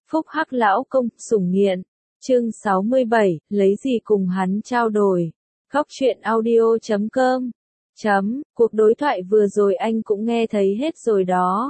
Phúc Hắc lão công, sủng nghiện. Chương 67, lấy gì cùng hắn trao đổi. Góc truyện audio.com. Cuộc đối thoại vừa rồi anh cũng nghe thấy hết rồi đó.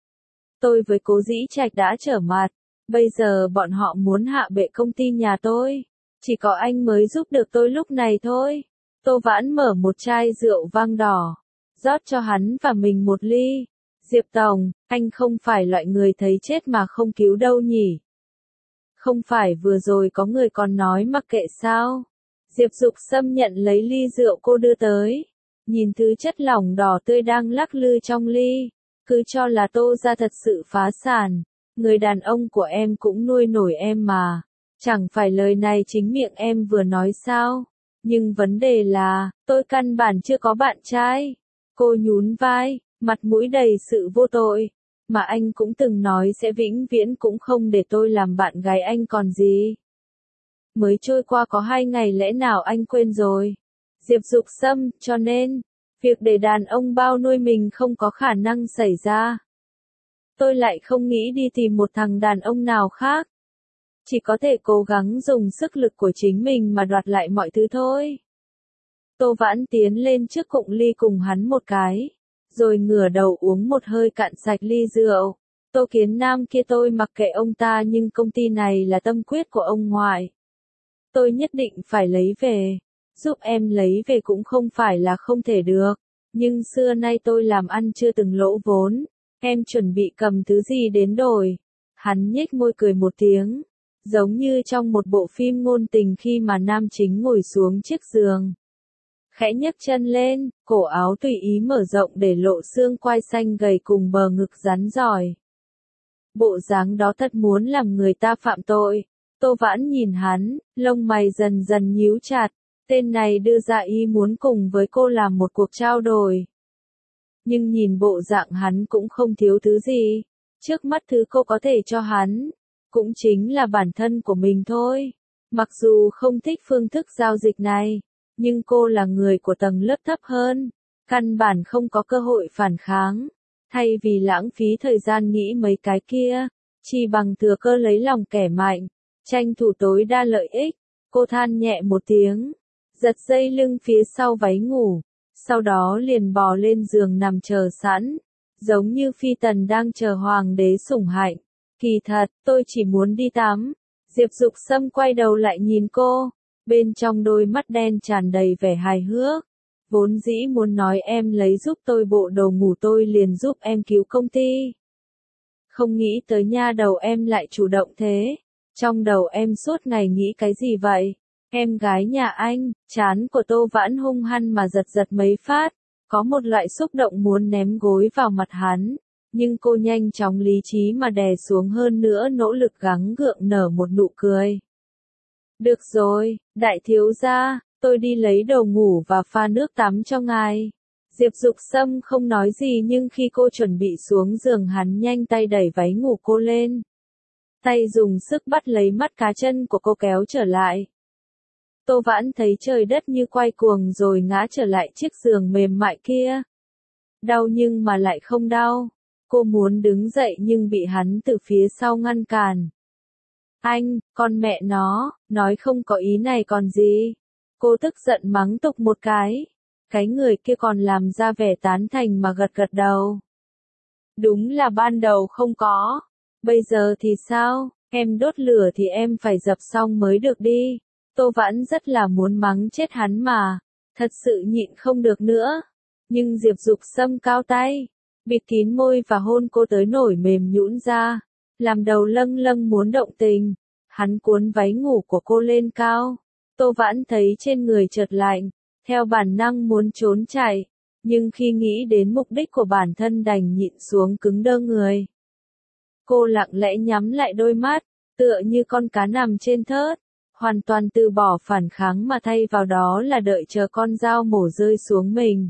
Tôi với Cố Dĩ Trạch đã trở mặt, bây giờ bọn họ muốn hạ bệ công ty nhà tôi. Chỉ có anh mới giúp được tôi lúc này thôi. Tô Vãn mở một chai rượu vang đỏ, rót cho hắn và mình một ly. Diệp Tổng, anh không phải loại người thấy chết mà không cứu đâu nhỉ? Không phải vừa rồi có người còn nói mặc kệ sao? Diệp Dục Sâm nhận lấy ly rượu cô đưa tới, nhìn thứ chất lỏng đỏ tươi đang lắc lư trong ly, cứ cho là Tô gia thật sự phá sản. Người đàn ông của em cũng nuôi nổi em mà, chẳng phải lời này chính miệng em vừa nói sao? Nhưng vấn đề là, tôi căn bản chưa có bạn trai. Cô nhún vai, mặt mũi đầy sự vô tội. Mà anh cũng từng nói sẽ vĩnh viễn cũng không để tôi làm bạn gái anh còn gì. Mới trôi qua có 2 ngày lẽ nào anh quên rồi? Diệp Dục Sâm, cho nên, việc để đàn ông bao nuôi mình không có khả năng xảy ra. Tôi lại không nghĩ đi tìm một thằng đàn ông nào khác. Chỉ có thể cố gắng dùng sức lực của chính mình mà đoạt lại mọi thứ thôi. Tô Vãn tiến lên trước cụng ly cùng hắn một cái, rồi ngửa đầu uống một hơi cạn sạch ly rượu. Tô Kiến Nam kia tôi mặc kệ ông ta, nhưng công ty này là tâm quyết của ông ngoại. Tôi nhất định phải lấy về. Giúp em lấy về cũng không phải là không thể được. Nhưng xưa nay tôi làm ăn chưa từng lỗ vốn. Em chuẩn bị cầm thứ gì đến đổi? Hắn nhếch môi cười một tiếng, giống như trong một bộ phim ngôn tình khi mà nam chính ngồi xuống chiếc giường, khẽ nhấc chân lên, cổ áo tùy ý mở rộng để lộ xương quai xanh gầy cùng bờ ngực rắn rỏi. Bộ dáng đó thật muốn làm người ta phạm tội. Tô Vãn nhìn hắn, lông mày dần dần nhíu chặt. Tên này đưa ra ý muốn cùng với cô làm một cuộc trao đổi. Nhưng nhìn bộ dạng hắn cũng không thiếu thứ gì. Trước mắt thứ cô có thể cho hắn, cũng chính là bản thân của mình thôi. Mặc dù không thích phương thức giao dịch này, nhưng cô là người của tầng lớp thấp hơn, căn bản không có cơ hội phản kháng. Thay vì lãng phí thời gian nghĩ mấy cái kia, chỉ bằng thừa cơ lấy lòng kẻ mạnh, tranh thủ tối đa lợi ích. Cô than nhẹ một tiếng, giật dây lưng phía sau váy ngủ, sau đó liền bò lên giường nằm chờ sẵn, giống như phi tần đang chờ hoàng đế sủng hạnh. Kỳ thật, tôi chỉ muốn đi tắm. Diệp Dục Sâm quay đầu lại nhìn cô, bên trong đôi mắt đen tràn đầy vẻ hài hước. Vốn dĩ muốn nói em lấy giúp tôi bộ đồ ngủ tôi liền giúp em cứu công ty. Không nghĩ tới nha đầu em lại chủ động thế. Trong đầu em suốt ngày nghĩ cái gì vậy? Em gái nhà anh. Trán của Tô Vãn hung hăng mà giật giật mấy phát, có một loại xúc động muốn ném gối vào mặt hắn. Nhưng cô nhanh chóng lý trí mà đè xuống, hơn nữa nỗ lực gắng gượng nở một nụ cười. Được rồi, đại thiếu gia, tôi đi lấy đồ ngủ và pha nước tắm cho ngài. Diệp Dục Sâm không nói gì, nhưng khi cô chuẩn bị xuống giường hắn nhanh tay đẩy váy ngủ cô lên. Tay dùng sức bắt lấy mắt cá chân của cô kéo trở lại. Tô Vãn thấy trời đất như quay cuồng rồi ngã trở lại chiếc giường mềm mại kia. Đau nhưng mà lại không đau. Cô muốn đứng dậy nhưng bị hắn từ phía sau ngăn cản. Anh, con mẹ nó, nói không có ý này còn gì. Cô tức giận mắng tục một cái. Cái người kia còn làm ra vẻ tán thành mà gật gật đầu. Đúng là ban đầu không có. Bây giờ thì sao, em đốt lửa thì em phải dập xong mới được đi. Tô Vãn rất là muốn mắng chết hắn mà. Thật sự nhịn không được nữa. Nhưng Diệp Dục Sâm cao tay, bịt kín môi và hôn cô tới nổi mềm nhũn ra, làm đầu lâng lâng muốn động tình. Hắn cuốn váy ngủ của cô lên cao. Tô Vãn thấy trên người chợt lạnh, theo bản năng muốn trốn chạy, nhưng khi nghĩ đến mục đích của bản thân đành nhịn xuống, cứng đơ người. Cô lặng lẽ nhắm lại đôi mắt, tựa như con cá nằm trên thớt, hoàn toàn từ bỏ phản kháng mà thay vào đó là đợi chờ con dao mổ rơi xuống mình.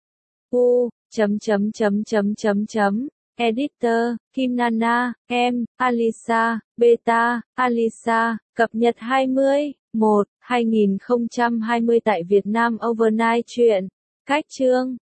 Editor, Kim Nana, em, Alisa, Beta, Alisa, cập nhật 20/1/2020 tại Việt Nam Overnight truyện. Cách chương